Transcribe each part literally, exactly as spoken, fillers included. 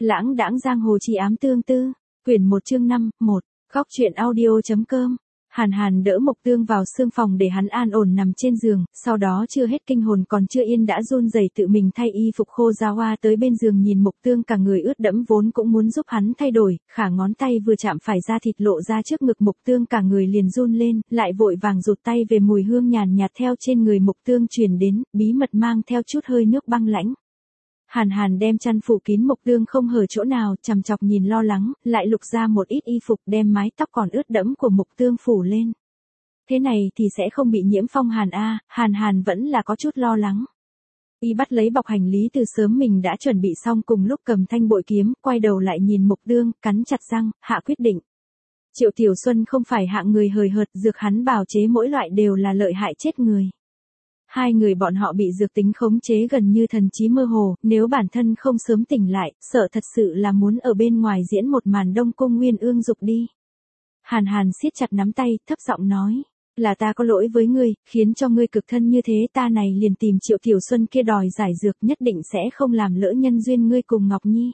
Lãng đãng giang hồ chi ám tương tư, quyển một chương năm, một, góc truyện audio.com. Hàn Hàn đỡ Mộc Tương vào sương phòng để hắn an ổn nằm trên giường, sau đó chưa hết kinh hồn còn chưa yên đã run rẩy tự mình thay y phục khô ra hoa tới bên giường nhìn Mộc Tương cả người ướt đẫm vốn cũng muốn giúp hắn thay đổi, khả ngón tay vừa chạm phải da thịt lộ ra trước ngực Mộc Tương cả người liền run lên, lại vội vàng rụt tay về mùi hương nhàn nhạt theo trên người Mộc Tương truyền đến, bí mật mang theo chút hơi nước băng lãnh. Hàn Hàn đem chăn phủ kín Mộc Tương không hở chỗ nào, chằm chọc nhìn lo lắng, lại lục ra một ít y phục đem mái tóc còn ướt đẫm của Mộc Tương phủ lên. Thế này thì sẽ không bị nhiễm phong hàn a, Hàn Hàn vẫn là có chút lo lắng. Y bắt lấy bọc hành lý từ sớm mình đã chuẩn bị xong cùng lúc cầm thanh bội kiếm, quay đầu lại nhìn Mộc Tương, cắn chặt răng, hạ quyết định. Triệu Tiểu Xuân không phải hạng người hời hợt, dược hắn bào chế mỗi loại đều là lợi hại chết người. Hai người bọn họ bị dược tính khống chế gần như thần trí mơ hồ, nếu bản thân không sớm tỉnh lại, sợ thật sự là muốn ở bên ngoài diễn một màn Đông Cung Nguyên Ương dục đi. Hàn Hàn siết chặt nắm tay, thấp giọng nói, là ta có lỗi với ngươi, khiến cho ngươi cực thân như thế, ta này liền tìm Triệu Tiểu Xuân kia đòi giải dược, nhất định sẽ không làm lỡ nhân duyên ngươi cùng Ngọc Nhi.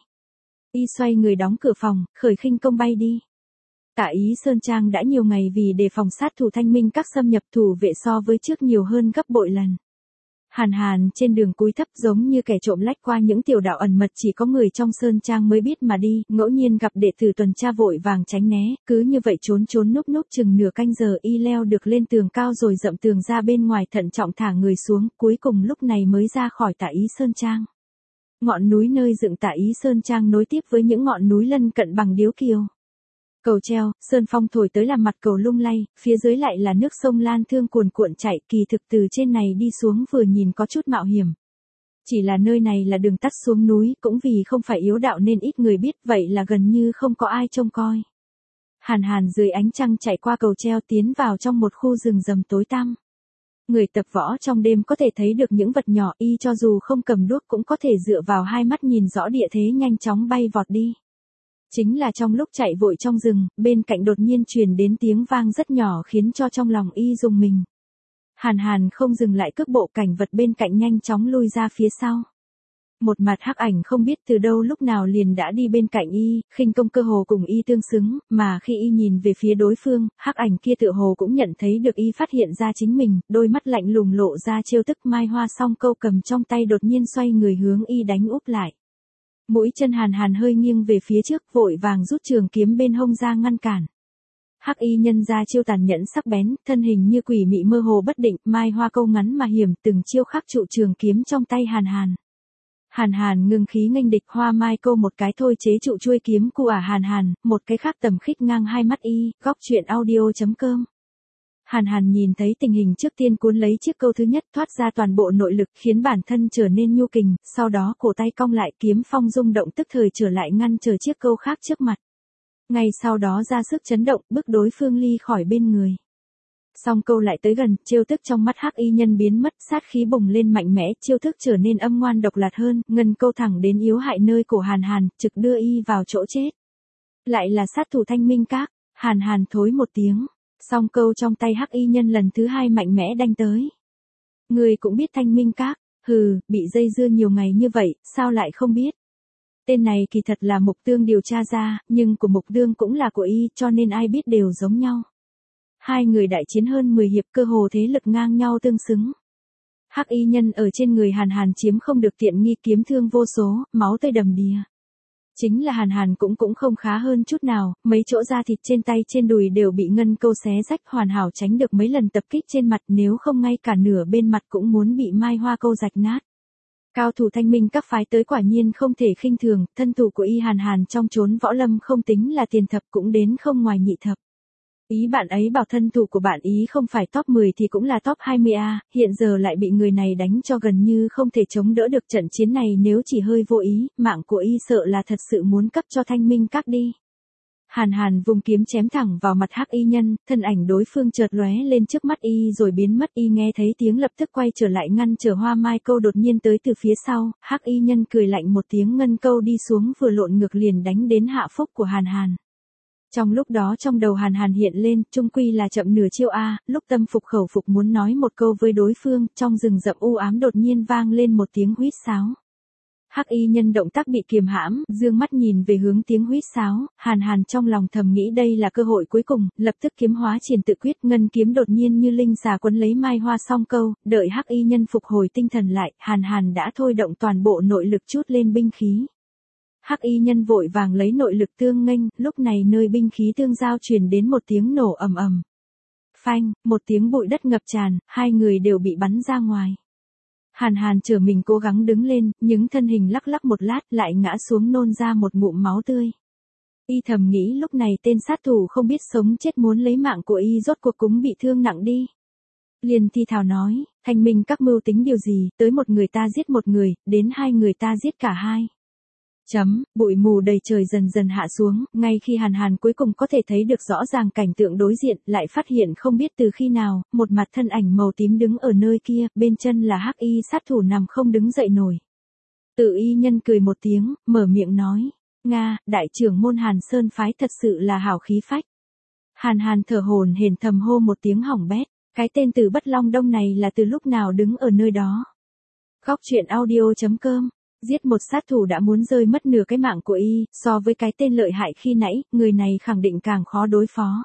Y xoay người đóng cửa phòng, khởi khinh công bay đi. Tạ Ý Sơn Trang đã nhiều ngày vì đề phòng sát thủ Thanh Minh các xâm nhập thủ vệ so với trước nhiều hơn gấp bội lần. Hàn Hàn trên đường cúi thấp giống như kẻ trộm lách qua những tiểu đạo ẩn mật chỉ có người trong Sơn Trang mới biết mà đi, ngẫu nhiên gặp đệ tử tuần tra vội vàng tránh né, cứ như vậy trốn trốn núp núp chừng nửa canh giờ y leo được lên tường cao rồi dậm tường ra bên ngoài thận trọng thả người xuống, cuối cùng lúc này mới ra khỏi Tạ Ý Sơn Trang. Ngọn núi nơi dựng Tạ Ý Sơn Trang nối tiếp với những ngọn núi lân cận bằng điếu kiều. Cầu treo, sơn phong thổi tới làm mặt cầu lung lay, phía dưới lại là nước sông Lan Thương cuồn cuộn chảy, kỳ thực từ trên này đi xuống vừa nhìn có chút mạo hiểm. Chỉ là nơi này là đường tắt xuống núi, cũng vì không phải yếu đạo nên ít người biết, vậy là gần như không có ai trông coi. Hàn Hàn dưới ánh trăng chạy qua cầu treo tiến vào trong một khu rừng rầm tối tăm. Người tập võ trong đêm có thể thấy được những vật nhỏ, y cho dù không cầm đuốc cũng có thể dựa vào hai mắt nhìn rõ địa thế nhanh chóng bay vọt đi. Chính là trong lúc chạy vội trong rừng, bên cạnh đột nhiên truyền đến tiếng vang rất nhỏ khiến cho trong lòng y rùng mình. Hàn Hàn không dừng lại cước bộ, cảnh vật bên cạnh nhanh chóng lui ra phía sau. Một mặt hắc ảnh không biết từ đâu lúc nào liền đã đi bên cạnh y, khinh công cơ hồ cùng y tương xứng, mà khi y nhìn về phía đối phương, hắc ảnh kia tựa hồ cũng nhận thấy được y phát hiện ra chính mình, đôi mắt lạnh lùng lộ ra trêu tức, mai hoa song câu cầm trong tay đột nhiên xoay người hướng y đánh úp lại. Mũi chân Hàn Hàn hơi nghiêng về phía trước, vội vàng rút trường kiếm bên hông ra ngăn cản. Hắc y nhân ra chiêu tàn nhẫn sắc bén, thân hình như quỷ mị mơ hồ bất định, mai hoa câu ngắn mà hiểm, từng chiêu khắc trụ trường kiếm trong tay Hàn Hàn. Hàn Hàn ngưng khí nghênh địch, hoa mai câu một cái thôi chế trụ chuôi kiếm của ả Hàn Hàn, một cái khác tầm khích ngang hai mắt y, góc truyện audio.com. Hàn Hàn nhìn thấy tình hình trước tiên cuốn lấy chiếc câu thứ nhất thoát ra toàn bộ nội lực khiến bản thân trở nên nhu kình, sau đó cổ tay cong lại kiếm phong rung động tức thời trở lại ngăn chờ chiếc câu khác trước mặt. Ngay sau đó ra sức chấn động bức đối phương ly khỏi bên người. Song câu lại tới gần, chiêu thức trong mắt hắc y nhân biến mất, sát khí bùng lên mạnh mẽ, chiêu thức trở nên âm ngoan độc lạt hơn, ngân câu thẳng đến yếu hại nơi cổ Hàn Hàn, trực đưa y vào chỗ chết. Lại là sát thủ Thanh Minh các, Hàn Hàn thối một tiếng. Song câu trong tay hắc y nhân lần thứ hai mạnh mẽ đanh tới. Người cũng biết Thanh Minh các, hừ, bị dây dưa nhiều ngày như vậy, sao lại không biết. Tên này kỳ thật là Mộc Tương điều tra ra, nhưng của Mộc Tương cũng là của y, cho nên ai biết đều giống nhau. Hai người đại chiến hơn mười hiệp, cơ hồ thế lực ngang nhau tương xứng. Hắc y nhân ở trên người Hàn Hàn chiếm không được tiện nghi, kiếm thương vô số, máu tươi đầm đìa. Chính là Hàn Hàn cũng cũng không khá hơn chút nào, mấy chỗ da thịt trên tay trên đùi đều bị ngân câu xé rách, hoàn hảo tránh được mấy lần tập kích trên mặt, nếu không ngay cả nửa bên mặt cũng muốn bị mai hoa câu rạch nát. Cao thủ Thanh Minh các phái tới quả nhiên không thể khinh thường, thân thủ của y Hàn Hàn trong chốn võ lâm không tính là tiền thập cũng đến không ngoài nhị thập. Ý bạn ấy bảo thân thủ của bạn ý không phải top mười thì cũng là top hai mươi a, hiện giờ lại bị người này đánh cho gần như không thể chống đỡ được, trận chiến này nếu chỉ hơi vô ý, mạng của y sợ là thật sự muốn cấp cho Thanh Minh các đi. Hàn Hàn vùng kiếm chém thẳng vào mặt hắc y nhân, thân ảnh đối phương chợt lóe lên trước mắt y rồi biến mất, y nghe thấy tiếng lập tức quay trở lại ngăn trở hoa mai câu đột nhiên tới từ phía sau, hắc y nhân cười lạnh một tiếng, ngân câu đi xuống vừa lộn ngược liền đánh đến hạ phúc của Hàn Hàn. Trong lúc đó trong đầu Hàn Hàn hiện lên, trung quy là chậm nửa chiêu a, lúc tâm phục khẩu phục muốn nói một câu với đối phương, trong rừng rậm u ám đột nhiên vang lên một tiếng huýt sáo. Hắc y nhân động tác bị kiềm hãm, dương mắt nhìn về hướng tiếng huýt sáo, Hàn Hàn trong lòng thầm nghĩ đây là cơ hội cuối cùng, lập tức kiếm hóa triển tự quyết, ngân kiếm đột nhiên như linh xà quấn lấy mai hoa song câu, đợi Hắc y nhân phục hồi tinh thần lại, Hàn Hàn đã thôi động toàn bộ nội lực chút lên binh khí. Hắc y nhân vội vàng lấy nội lực tương nghênh, lúc này nơi binh khí tương giao truyền đến một tiếng nổ ầm ầm. Phanh, một tiếng bụi đất ngập tràn, hai người đều bị bắn ra ngoài. Hàn Hàn trở mình cố gắng đứng lên, nhưng thân hình lắc lắc một lát lại ngã xuống nôn ra một ngụm máu tươi. Y thầm nghĩ lúc này tên sát thủ không biết sống chết muốn lấy mạng của y rốt cuộc cũng bị thương nặng đi. Liền thi thào nói, Thanh Minh các mưu tính điều gì, tới một người ta giết một người, đến hai người ta giết cả hai. Chấm, bụi mù đầy trời dần dần hạ xuống, ngay khi Hàn Hàn cuối cùng có thể thấy được rõ ràng cảnh tượng đối diện, lại phát hiện không biết từ khi nào, một mặt thân ảnh màu tím đứng ở nơi kia, bên chân là hắc y sát thủ nằm không đứng dậy nổi. Tự y nhân cười một tiếng, mở miệng nói, Nga, đại trưởng môn Hàn Sơn phái thật sự là hào khí phách. Hàn Hàn thở hổn hển thầm hô một tiếng hỏng bét, cái tên Từ Bất Long Đông này là từ lúc nào đứng ở nơi đó. Góc truyện audio chấm com. Giết một sát thủ đã muốn rơi mất nửa cái mạng của y, so với cái tên lợi hại khi nãy, người này khẳng định càng khó đối phó.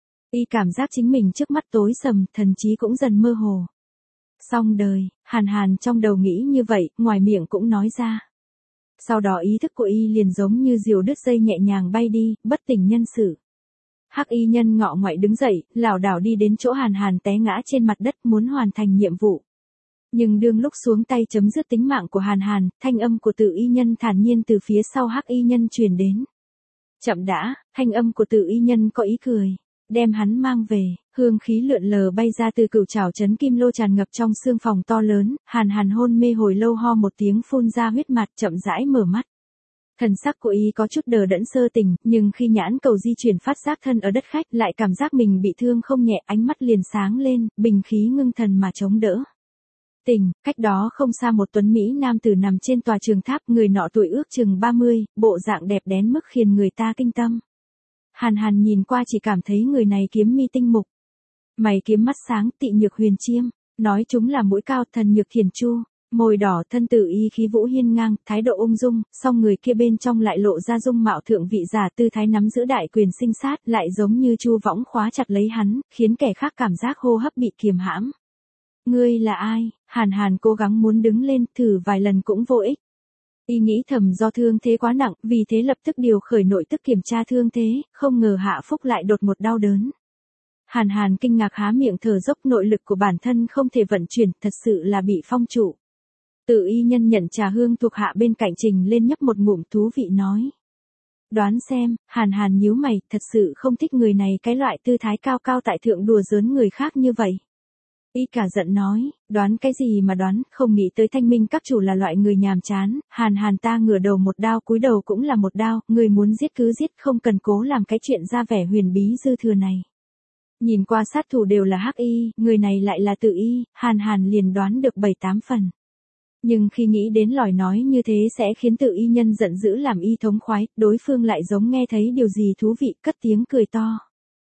Y cảm giác chính mình trước mắt tối sầm, thần trí cũng dần mơ hồ. Xong đời, Hàn Hàn trong đầu nghĩ như vậy, ngoài miệng cũng nói ra. Sau đó ý thức của y liền giống như diều đứt dây nhẹ nhàng bay đi, bất tỉnh nhân sự. Hắc y nhân ngọ ngoại đứng dậy, lảo đảo đi đến chỗ Hàn Hàn té ngã trên mặt đất muốn hoàn thành nhiệm vụ. Nhưng đương lúc xuống tay chấm dứt tính mạng của Hàn Hàn, thanh âm của Tự y nhân thản nhiên từ phía sau Hắc y nhân truyền đến. Chậm đã, thanh âm của Tự y nhân có ý cười, đem hắn mang về, hương khí lượn lờ bay ra từ cửu trảo chấn kim lô tràn ngập trong xương phòng to lớn, Hàn Hàn hôn mê hồi lâu ho một tiếng phun ra huyết mạt chậm rãi mở mắt. Thần sắc của y có chút đờ đẫn sơ tình, nhưng khi nhãn cầu di chuyển phát giác thân ở đất khách lại cảm giác mình bị thương không nhẹ, ánh mắt liền sáng lên, bình khí ngưng thần mà chống đỡ. Tình, cách đó không xa một tuấn Mỹ nam tử nằm trên tòa trường tháp, người nọ tuổi ước chừng ba mươi, bộ dạng đẹp đến mức khiến người ta kinh tâm. Hàn Hàn nhìn qua chỉ cảm thấy người này kiếm mi tinh mục. Mày kiếm mắt sáng, tị nhược huyền chiêm, nói chúng là mũi cao, thần nhược thiền chu, môi đỏ, thân tử y khí vũ hiên ngang, thái độ ung dung, song người kia bên trong lại lộ ra dung mạo thượng vị giả tư thái nắm giữ đại quyền sinh sát, lại giống như chu võng khóa chặt lấy hắn, khiến kẻ khác cảm giác hô hấp bị kiềm hãm. Ngươi là ai? Hàn Hàn cố gắng muốn đứng lên, thử vài lần cũng vô ích. Y nghĩ thầm do thương thế quá nặng, vì thế lập tức điều khởi nội tức kiểm tra thương thế, không ngờ hạ phúc lại đột một đau đớn. Hàn Hàn kinh ngạc há miệng thở dốc, nội lực của bản thân không thể vận chuyển, thật sự là bị phong trụ. Tự y nhân nhận trà hương thuộc hạ bên cạnh trình lên nhấp một ngụm thú vị nói. Đoán xem, Hàn Hàn nhíu mày, thật sự không thích người này cái loại tư thái cao cao tại thượng đùa giỡn người khác như vậy. Y cả giận nói, đoán cái gì mà đoán, không nghĩ tới Thanh Minh các chủ là loại người nhàm chán, Hàn Hàn ta ngửa đầu một đao cúi đầu cũng là một đao, người muốn giết cứ giết, không cần cố làm cái chuyện ra vẻ huyền bí dư thừa này. Nhìn qua sát thủ đều là hắc y, người này lại là Tự y, Hàn Hàn liền đoán được bảy tám phần. Nhưng khi nghĩ đến lời nói như thế sẽ khiến Tự y nhân giận dữ làm y thống khoái, đối phương lại giống nghe thấy điều gì thú vị, cất tiếng cười to.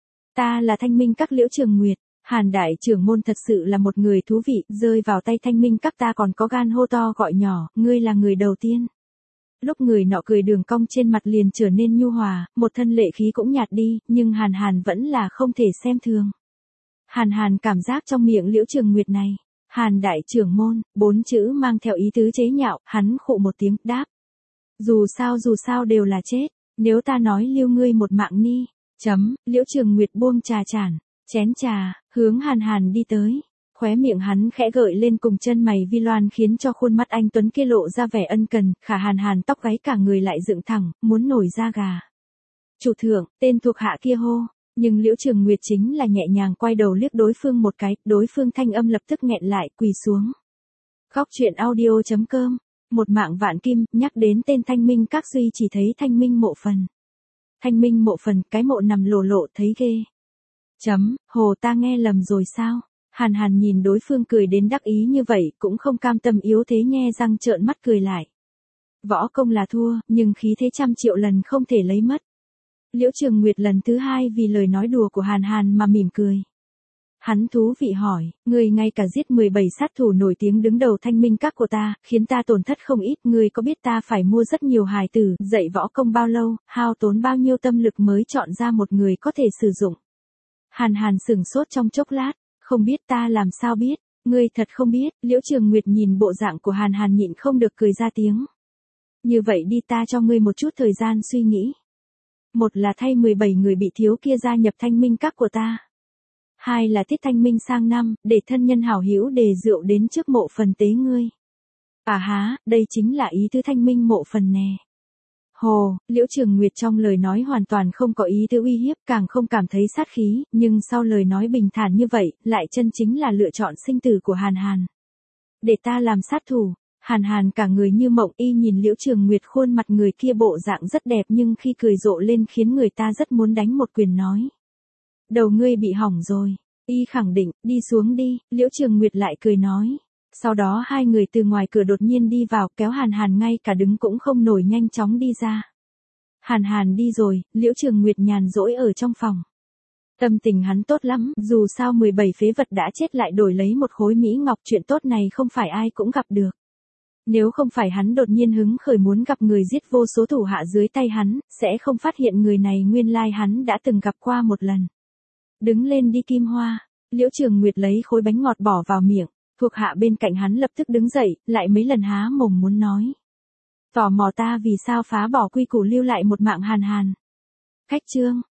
Ta là Thanh Minh các Liễu Trường Nguyệt. Hàn đại trưởng môn thật sự là một người thú vị, rơi vào tay Thanh Minh các ta còn có gan hô to gọi nhỏ, ngươi là người đầu tiên. Lúc người nọ cười đường cong trên mặt liền trở nên nhu hòa, một thân lệ khí cũng nhạt đi, nhưng Hàn Hàn vẫn là không thể xem thường. Hàn Hàn cảm giác trong miệng Liễu Trường Nguyệt này, Hàn đại trưởng môn, bốn chữ mang theo ý tứ chế nhạo, hắn khụ một tiếng, đáp. Dù sao dù sao đều là chết, nếu ta nói lưu ngươi một mạng ni, chấm, Liễu Trường Nguyệt buông trà chản. Chén trà, hướng Hàn Hàn đi tới, khóe miệng hắn khẽ gợi lên cùng chân mày vi loan khiến cho khuôn mắt anh tuấn kia lộ ra vẻ ân cần, khả Hàn Hàn tóc gáy cả người lại dựng thẳng, muốn nổi da gà. Chủ thượng, tên thuộc hạ kia hô, nhưng Liễu Trường Nguyệt chính là nhẹ nhàng quay đầu liếc đối phương một cái, đối phương thanh âm lập tức nghẹn lại, quỳ xuống. Góc truyện audio chấm com, một mạng vạn kim, nhắc đến tên Thanh Minh các duy chỉ thấy Thanh Minh mộ phần. Thanh Minh mộ phần, cái mộ nằm lồ lộ thấy ghê. Chấm, hồ ta nghe lầm rồi sao? Hàn Hàn nhìn đối phương cười đến đắc ý như vậy, cũng không cam tâm yếu thế nhe răng trợn mắt cười lại. Võ công là thua, nhưng khí thế trăm triệu lần không thể lấy mất. Liễu Trường Nguyệt lần thứ hai vì lời nói đùa của Hàn Hàn mà mỉm cười. Hắn thú vị hỏi, ngươi ngay cả giết mười bảy sát thủ nổi tiếng đứng đầu thanh minh các của ta, khiến ta tổn thất không ít, ngươi có biết ta phải mua rất nhiều hài tử, dạy võ công bao lâu, hao tốn bao nhiêu tâm lực mới chọn ra một người có thể sử dụng. Hàn Hàn sửng sốt trong chốc lát, không biết ta làm sao biết, ngươi thật không biết, Liễu Trường Nguyệt nhìn bộ dạng của Hàn Hàn nhịn không được cười ra tiếng. Như vậy đi ta cho ngươi một chút thời gian suy nghĩ. Một là thay mười bảy người bị thiếu kia gia nhập thanh minh các của ta. Hai là tiết thanh minh sang năm, để thân nhân hảo hữu đề rượu đến trước mộ phần tế ngươi. À há, đây chính là ý tứ thanh minh mộ phần nè. Hồ, Liễu Trường Nguyệt trong lời nói hoàn toàn không có ý tứ uy hiếp, càng không cảm thấy sát khí, nhưng sau lời nói bình thản như vậy, lại chân chính là lựa chọn sinh tử của Hàn Hàn. Để ta làm sát thủ. Hàn Hàn cả người như mộng, y nhìn Liễu Trường Nguyệt, khuôn mặt người kia bộ dạng rất đẹp nhưng khi cười rộ lên khiến người ta rất muốn đánh một quyền nói. Đầu ngươi bị hỏng rồi. Y khẳng định, đi xuống đi, Liễu Trường Nguyệt lại cười nói. Sau đó hai người từ ngoài cửa đột nhiên đi vào, kéo Hàn Hàn ngay cả đứng cũng không nổi nhanh chóng đi ra. Hàn Hàn đi rồi, Liễu Trường Nguyệt nhàn rỗi ở trong phòng. Tâm tình hắn tốt lắm, dù sao mười bảy phế vật đã chết lại đổi lấy một khối mỹ ngọc, chuyện tốt này không phải ai cũng gặp được. Nếu không phải hắn đột nhiên hứng khởi muốn gặp người giết vô số thủ hạ dưới tay hắn, sẽ không phát hiện người này nguyên lai hắn đã từng gặp qua một lần. Đứng lên đi Kim Hoa, Liễu Trường Nguyệt lấy khối bánh ngọt bỏ vào miệng, thuộc hạ bên cạnh hắn lập tức đứng dậy, lại mấy lần há mồm muốn nói. Tò mò ta vì sao phá bỏ quy củ lưu lại một mạng Hàn Hàn. Khách trương,